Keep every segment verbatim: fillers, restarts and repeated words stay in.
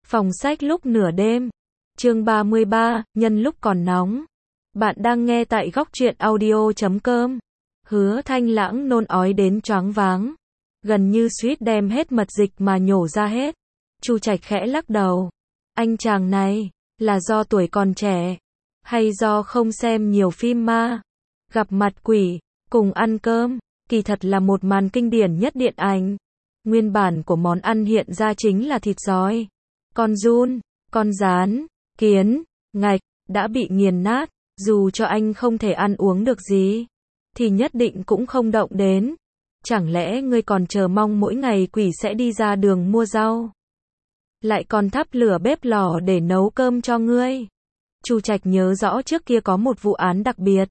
Phòng sách lúc nửa đêm. Chương ba mươi ba, nhân lúc còn nóng. Bạn đang nghe tại góc truyện audio chấm com. Hứa Thanh Lãng nôn ói đến choáng váng, gần như suýt đem hết mật dịch mà nhổ ra hết. Chu Trạch khẽ lắc đầu. Anh chàng này, là do tuổi còn trẻ, hay do không xem nhiều phim ma? Gặp mặt quỷ, cùng ăn cơm, kỳ thật là một màn kinh điển nhất điện ảnh. Nguyên bản của món ăn hiện ra chính là thịt giòi, con giun, con gián, kiến, ngạch, đã bị nghiền nát, dù cho anh không thể ăn uống được gì, thì nhất định cũng không động đến. Chẳng lẽ ngươi còn chờ mong mỗi ngày quỷ sẽ đi ra đường mua rau, lại còn thắp lửa bếp lò để nấu cơm cho ngươi? Chu Trạch nhớ rõ trước kia có một vụ án đặc biệt.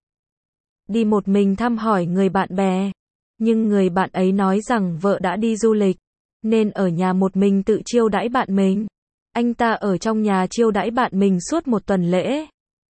Đi một mình thăm hỏi người bạn bè, nhưng người bạn ấy nói rằng vợ đã đi du lịch, nên ở nhà một mình tự chiêu đãi bạn mình. Anh ta ở trong nhà chiêu đãi bạn mình suốt một tuần lễ.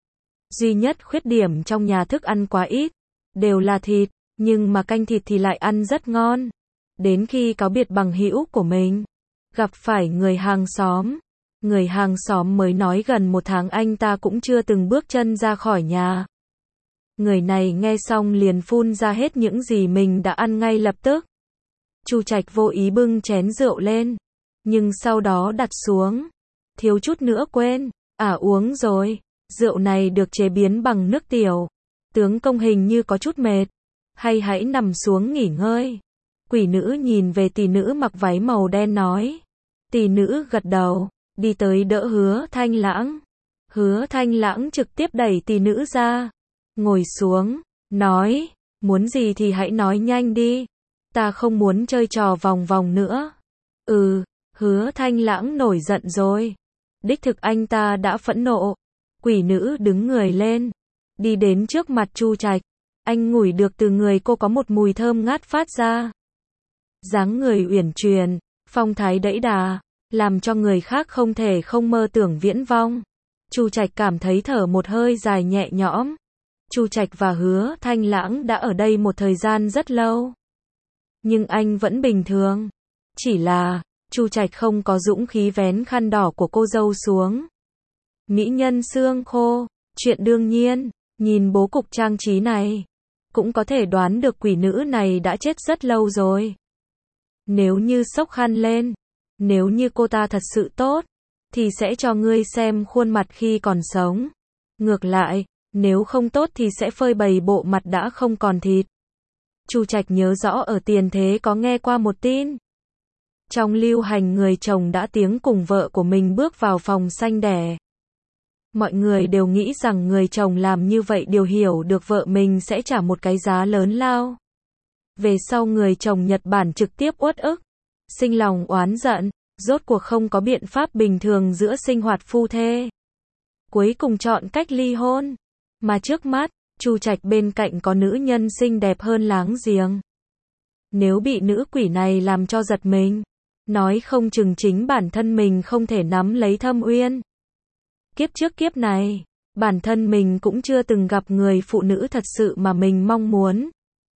Duy nhất khuyết điểm trong nhà thức ăn quá ít, đều là thịt, nhưng mà canh thịt thì lại ăn rất ngon. Đến khi cáo biệt bằng hữu của mình, gặp phải người hàng xóm. Người hàng xóm mới nói gần một tháng anh ta cũng chưa từng bước chân ra khỏi nhà. Người này nghe xong liền phun ra hết những gì mình đã ăn ngay lập tức. Chu Trạch vô ý bưng chén rượu lên, nhưng sau đó đặt xuống. Thiếu chút nữa quên, à uống rồi. Rượu này được chế biến bằng nước tiểu. Tướng công hình như có chút mệt, hay hãy nằm xuống nghỉ ngơi. Quỷ nữ nhìn về tỷ nữ mặc váy màu đen nói. Tỷ nữ gật đầu, đi tới đỡ Hứa Thanh Lãng. Hứa Thanh Lãng trực tiếp đẩy tỷ nữ ra, ngồi xuống, nói, muốn gì thì hãy nói nhanh đi, ta không muốn chơi trò vòng vòng nữa. Ừ, Hứa Thanh Lãng nổi giận rồi. Đích thực anh ta đã phẫn nộ. Quỷ nữ đứng người lên, đi đến trước mặt Chu Trạch. Anh ngửi được từ người cô có một mùi thơm ngát phát ra. Dáng người uyển chuyển, phong thái đẫy đà, làm cho người khác không thể không mơ tưởng viễn vong. Chu Trạch cảm thấy thở một hơi dài nhẹ nhõm. Chu Trạch và Hứa Thanh Lãng đã ở đây một thời gian rất lâu, nhưng anh vẫn bình thường. Chỉ là, Chu Trạch không có dũng khí vén khăn đỏ của cô dâu xuống. Mỹ nhân xương khô, chuyện đương nhiên, nhìn bố cục trang trí này, cũng có thể đoán được quỷ nữ này đã chết rất lâu rồi. Nếu như xốc khăn lên, nếu như cô ta thật sự tốt, thì sẽ cho ngươi xem khuôn mặt khi còn sống. Ngược lại, nếu không tốt thì sẽ phơi bày bộ mặt đã không còn thịt. Chu Trạch nhớ rõ ở tiền thế có nghe qua một tin. Trong lưu hành người chồng đã tiếng cùng vợ của mình bước vào phòng sanh đẻ. Mọi người đều nghĩ rằng người chồng làm như vậy đều hiểu được vợ mình sẽ trả một cái giá lớn lao. Về sau người chồng Nhật Bản trực tiếp uất ức, sinh lòng oán giận, rốt cuộc không có biện pháp bình thường giữa sinh hoạt phu thê. Cuối cùng chọn cách ly hôn. Mà trước mắt, Chu Trạch bên cạnh có nữ nhân xinh đẹp hơn láng giềng. Nếu bị nữ quỷ này làm cho giật mình, nói không chừng chính bản thân mình không thể nắm lấy thâm uyên. Kiếp trước kiếp này, bản thân mình cũng chưa từng gặp người phụ nữ thật sự mà mình mong muốn.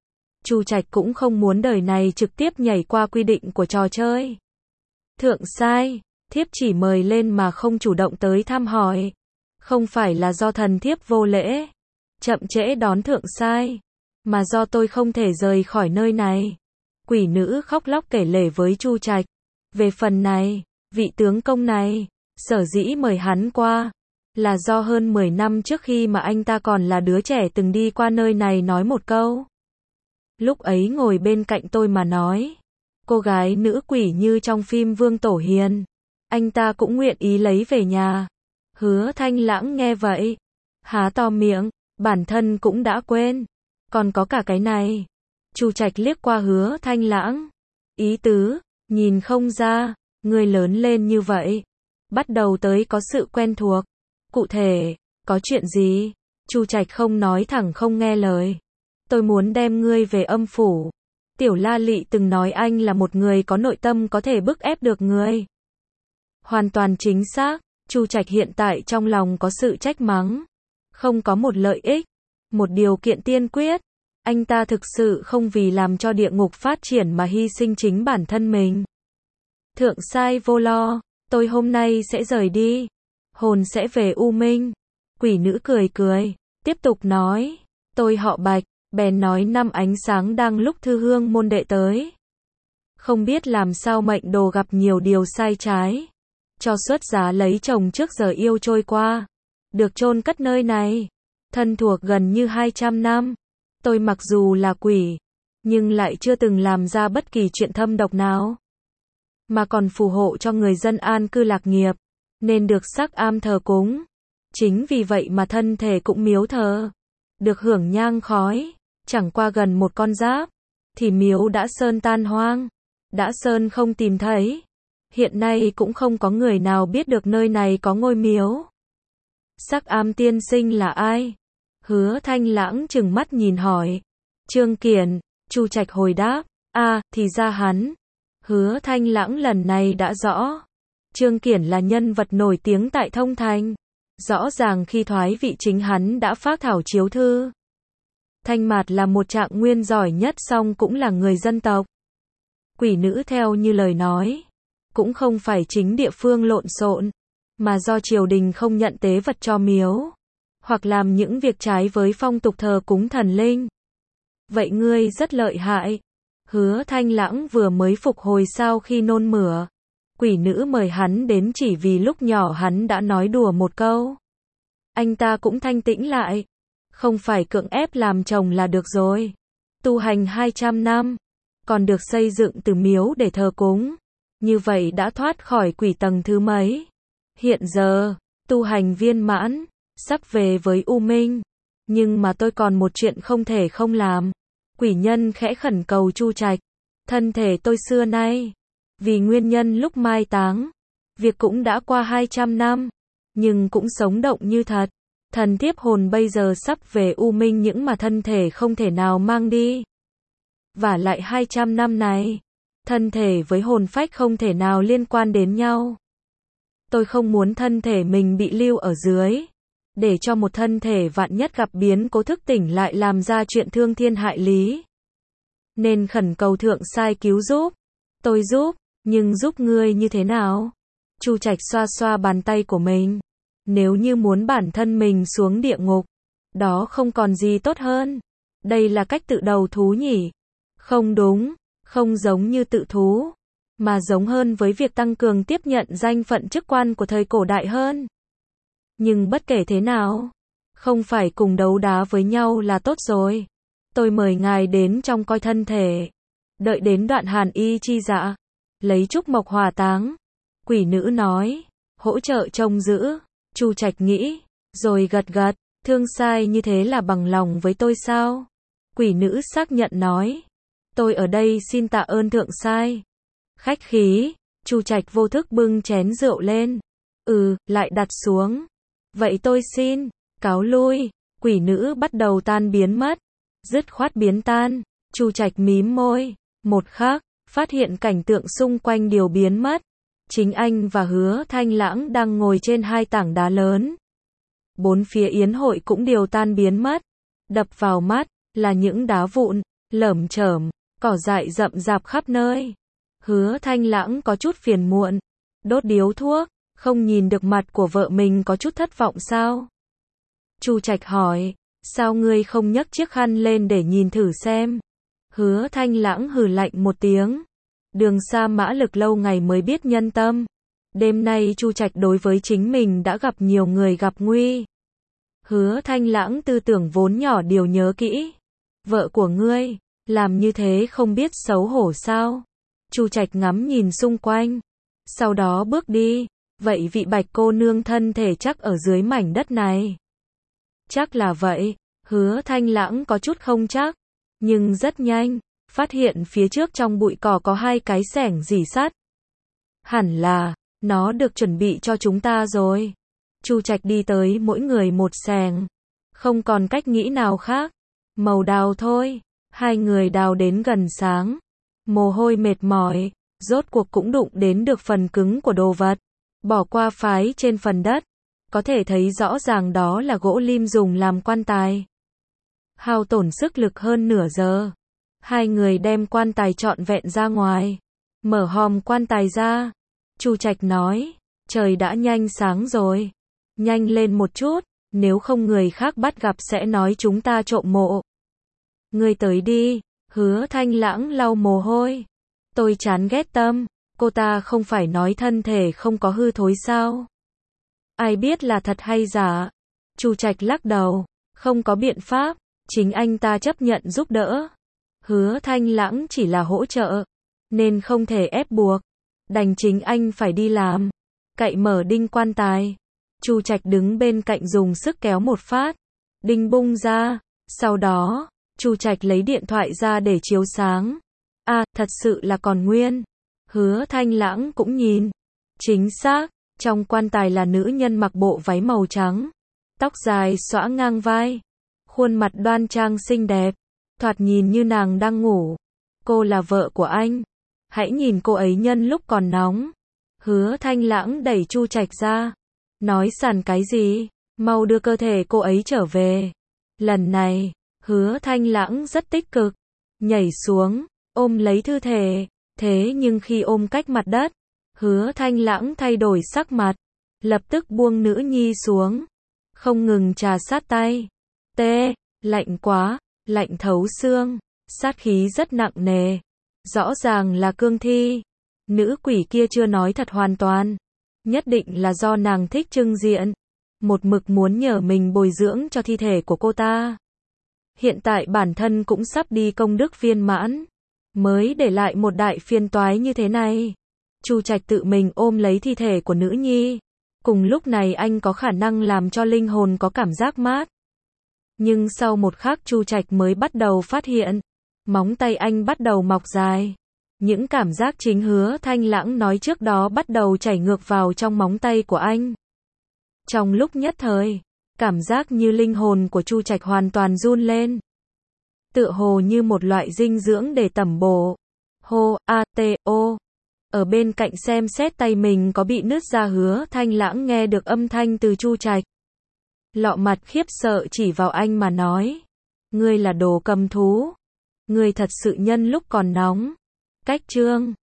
Chu Trạch cũng không muốn đời này trực tiếp nhảy qua quy định của trò chơi. Thượng sai, thiếp chỉ mời lên mà không chủ động tới thăm hỏi. Không phải là do thần thiếp vô lễ, chậm trễ đón thượng sai, mà do tôi không thể rời khỏi nơi này. Quỷ nữ khóc lóc kể lể với Chu Trạch. Về phần này, vị tướng công này, sở dĩ mời hắn qua, là do hơn mười năm trước khi mà anh ta còn là đứa trẻ từng đi qua nơi này nói một câu. Lúc ấy ngồi bên cạnh tôi mà nói, cô gái nữ quỷ như trong phim Vương Tổ Hiền, anh ta cũng nguyện ý lấy về nhà. Hứa Thanh Lãng nghe vậy, há to miệng, bản thân cũng đã quên, còn có cả cái này. Chu Trạch liếc qua Hứa Thanh Lãng, ý tứ, nhìn không ra, người lớn lên như vậy, bắt đầu tới có sự quen thuộc. Cụ thể, có chuyện gì? Chu Trạch không nói thẳng không nghe lời. Tôi muốn đem ngươi về âm phủ. Tiểu La Lị từng nói anh là một người có nội tâm có thể bức ép được người. Hoàn toàn chính xác. Chu Trạch hiện tại trong lòng có sự trách mắng. Không có một lợi ích, một điều kiện tiên quyết. Anh ta thực sự không vì làm cho địa ngục phát triển mà hy sinh chính bản thân mình. Thượng sai vô lo, Tôi hôm nay sẽ rời đi. Hồn sẽ về U Minh. Quỷ nữ cười cười. Tiếp tục nói. Tôi họ Bạch. Bèn nói năm ánh sáng đang lúc thư hương môn đệ tới. Không biết làm sao mệnh đồ gặp nhiều điều sai trái. Cho xuất giá lấy chồng trước giờ yêu trôi qua. Được chôn cất nơi này. Thân thuộc gần như hai trăm năm. Tôi mặc dù là quỷ. Nhưng lại chưa từng làm ra bất kỳ chuyện thâm độc nào. Mà còn phù hộ cho người dân an cư lạc nghiệp. Nên được sắc am thờ cúng. Chính vì vậy mà thân thể cũng miếu thờ. Được hưởng nhang khói. Chẳng qua gần một con giáp. Thì miếu đã sơn tan hoang. Đã sơn không tìm thấy. Hiện nay cũng không có người nào biết được nơi này có ngôi miếu. Sắc am tiên sinh là ai? Hứa Thanh Lãng trừng mắt nhìn hỏi. Trương Kiển. Chu Trạch hồi đáp. À, thì ra hắn. Hứa Thanh Lãng lần này đã rõ. Trương Kiển là nhân vật nổi tiếng tại Thông Thành. Rõ ràng khi thoái vị chính hắn đã phác thảo chiếu thư. Thanh Mạt là một trạng nguyên giỏi nhất song cũng là người dân tộc. Quỷ nữ theo như lời nói. Cũng không phải chính địa phương lộn xộn. Mà do triều đình không nhận tế vật cho miếu. Hoặc làm những việc trái với phong tục thờ cúng thần linh. Vậy ngươi rất lợi hại. Hứa Thanh Lãng vừa mới phục hồi sau khi nôn mửa. Quỷ nữ mời hắn đến chỉ vì lúc nhỏ hắn đã nói đùa một câu. Anh ta cũng thanh tĩnh lại. Không phải cưỡng ép làm chồng là được rồi. Tu hành hai trăm năm. Còn được xây dựng từ miếu để thờ cúng. Như vậy đã thoát khỏi quỷ tầng thứ mấy. Hiện giờ, tu hành viên mãn. Sắp về với U Minh. Nhưng mà tôi còn một chuyện không thể không làm. Quỷ nhân khẽ khẩn cầu Chu Trạch. Thân thể tôi xưa nay. Vì nguyên nhân lúc mai táng. Việc cũng đã qua hai trăm năm. Nhưng cũng sống động như thật. Thần thiếp hồn bây giờ sắp về U Minh những mà thân thể không thể nào mang đi. Và lại hai trăm năm này. Thân thể với hồn phách không thể nào liên quan đến nhau. Tôi không muốn thân thể mình bị lưu ở dưới. Để cho một thân thể vạn nhất gặp biến cố thức tỉnh lại làm ra chuyện thương thiên hại lý. Nên khẩn cầu thượng sai cứu giúp. Tôi giúp, nhưng giúp ngươi như thế nào? Chu Trạch xoa xoa bàn tay của mình. Nếu như muốn bản thân mình xuống địa ngục, đó không còn gì tốt hơn. Đây là cách tự đầu thú nhỉ? Không đúng, không giống như tự thú, mà giống hơn với việc tăng cường tiếp nhận danh phận chức quan của thời cổ đại hơn. Nhưng bất kể thế nào, không phải cùng đấu đá với nhau là tốt rồi. Tôi mời ngài đến trong coi thân thể. Đợi đến đoạn hàn y chi dạ. Lấy trúc mộc hòa táng. Quỷ nữ nói. Hỗ trợ trông giữ. Chu Trạch nghĩ. Rồi gật gật. Thương sai như thế là bằng lòng với tôi sao? Quỷ nữ xác nhận nói. Tôi ở đây xin tạ ơn thượng sai. Khách khí. Chu Trạch vô thức bưng chén rượu lên. Ừ, lại đặt xuống. Vậy tôi xin. Cáo lui. Quỷ nữ bắt đầu tan biến mất. Dứt khoát biến tan. Chu Trạch mím môi. Một khắc, phát hiện cảnh tượng xung quanh đều biến mất. Chính anh và Hứa Thanh Lãng đang ngồi trên hai tảng đá lớn. Bốn phía yến hội cũng đều tan biến mất. Đập vào mắt là những đá vụn, lởm chởm, cỏ dại rậm rạp khắp nơi. Hứa Thanh Lãng có chút phiền muộn. Đốt điếu thuốc, không nhìn được mặt của vợ mình có chút thất vọng sao? Chu Trạch hỏi. Sao ngươi không nhấc chiếc khăn lên để nhìn thử xem? Hứa Thanh Lãng hừ lạnh một tiếng. Đường xa mã lực lâu ngày mới biết nhân tâm. Đêm nay Chu Trạch đối với chính mình đã gặp nhiều người gặp nguy. Hứa Thanh Lãng tư tưởng vốn nhỏ điều nhớ kỹ. Vợ của ngươi, làm như thế không biết xấu hổ sao? Chu Trạch ngắm nhìn xung quanh. Sau đó bước đi. Vậy vị Bạch cô nương thân thể chắc ở dưới mảnh đất này. Chắc là vậy. Hứa Thanh Lãng có chút không chắc. Nhưng rất nhanh, phát hiện phía trước trong bụi cỏ có hai cái xẻng rỉ sắt. Hẳn là, nó được chuẩn bị cho chúng ta rồi. Chu Trạch đi tới mỗi người một xẻng. Không còn cách nghĩ nào khác. Màu đào thôi. Hai người đào đến gần sáng. Mồ hôi mệt mỏi. Rốt cuộc cũng đụng đến được phần cứng của đồ vật. Bỏ qua phái trên phần đất. Có thể thấy rõ ràng đó là gỗ lim dùng làm quan tài. Hao tổn sức lực hơn nửa giờ. Hai người đem quan tài trọn vẹn ra ngoài. Mở hòm quan tài ra. Chu Trạch nói. Trời đã nhanh sáng rồi. Nhanh lên một chút, nếu không người khác bắt gặp sẽ nói chúng ta trộm mộ. Ngươi tới đi, Hứa Thanh Lãng lau mồ hôi. Tôi chán ghét Tâm, cô ta không phải nói thân thể không có hư thối sao? Ai biết là thật hay giả? Chu Trạch lắc đầu, không có biện pháp, chính anh ta chấp nhận giúp đỡ. Hứa Thanh Lãng chỉ là hỗ trợ, nên không thể ép buộc, đành chính anh phải đi làm, cậy mở đinh quan tài. Chu Trạch đứng bên cạnh dùng sức kéo một phát, đinh bung ra, sau đó, Chu Trạch lấy điện thoại ra để chiếu sáng. À, thật sự là còn nguyên. Hứa Thanh Lãng cũng nhìn. Chính xác, trong quan tài là nữ nhân mặc bộ váy màu trắng, tóc dài xõa ngang vai, khuôn mặt đoan trang xinh đẹp, thoạt nhìn như nàng đang ngủ. Cô là vợ của anh. Hãy nhìn cô ấy nhân lúc còn nóng. Hứa Thanh Lãng đẩy Chu Trạch ra. Nói sàn cái gì? Mau đưa cơ thể cô ấy trở về. Lần này, Hứa Thanh Lãng rất tích cực. Nhảy xuống, ôm lấy thư thể. Thế nhưng khi ôm cách mặt đất, Hứa Thanh Lãng thay đổi sắc mặt. Lập tức buông nữ nhi xuống. Không ngừng trà sát tay. Tê, lạnh quá, lạnh thấu xương. Sát khí rất nặng nề. Rõ ràng là cương thi. Nữ quỷ kia chưa nói thật hoàn toàn. Nhất định là do nàng thích trưng diện. Một mực muốn nhờ mình bồi dưỡng cho thi thể của cô ta. Hiện tại bản thân cũng sắp đi công đức viên mãn. Mới để lại một đại phiền toái như thế này. Chu Trạch tự mình ôm lấy thi thể của nữ nhi. Cùng lúc này anh có khả năng làm cho linh hồn có cảm giác mát. Nhưng sau một khắc Chu Trạch mới bắt đầu phát hiện. Móng tay anh bắt đầu mọc dài. Những cảm giác chính Hứa Thanh Lãng nói trước đó bắt đầu chảy ngược vào trong móng tay của anh. Trong lúc nhất thời, cảm giác như linh hồn của Chu Trạch hoàn toàn run lên. Tựa hồ như một loại dinh dưỡng để tẩm bổ. Hô, a, t, o. Ở bên cạnh xem xét tay mình có bị nứt ra, Hứa Thanh Lãng nghe được âm thanh từ Chu Trạch. Lọ mặt khiếp sợ chỉ vào anh mà nói. Ngươi là đồ cầm thú. Ngươi thật sự nhân lúc còn nóng. Cách chương